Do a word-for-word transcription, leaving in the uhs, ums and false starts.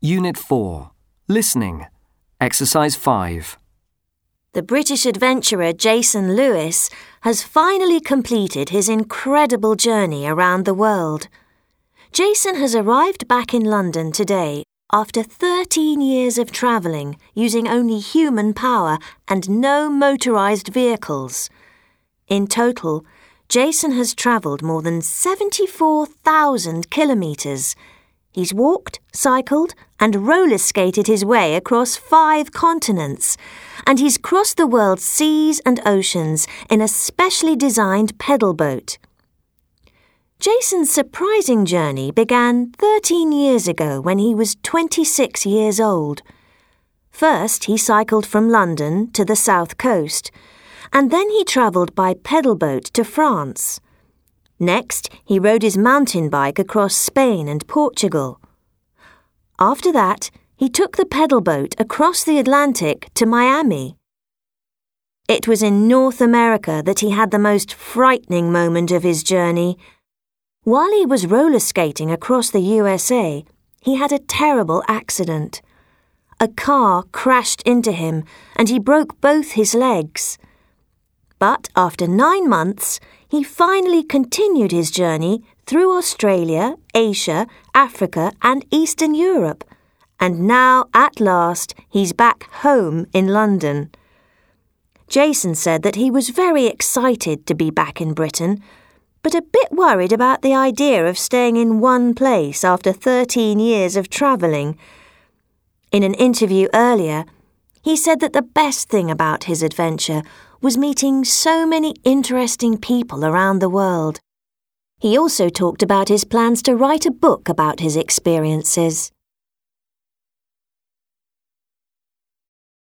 Unit four. Listening. Exercise five. The British adventurer Jason Lewis has finally completed his incredible journey around the world. Jason has arrived back in London today after thirteen years of travelling using only human power and no motorised vehicles. In total, Jason has travelled more than seventy-four thousand kilometres. He's walked, cycled and roller skated his way across five continents, and he's crossed the world's seas and oceans in a specially designed pedal boat. Jason's surprising journey began thirteen years ago when he was twenty-six years old. First, he cycled from London to the south coast, and then he travelled by pedal boat to France. Next, he rode his mountain bike across Spain and Portugal. After that, he took the pedal boat across the Atlantic to Miami. It was in North America that he had the most frightening moment of his journey. While he was roller skating across the U S A, he had a terrible accident. A car crashed into him and he broke both his legs. But after nine months, he finally continued his journey through Australia, Asia, Africa and Eastern Europe. And now, at last, he's back home in London. Jason said that he was very excited to be back in Britain, but a bit worried about the idea of staying in one place after thirteen years of travelling. In an interview earlier, he said that the best thing about his adventure was meeting so many interesting people around the world. He also talked about his plans to write a book about his experiences.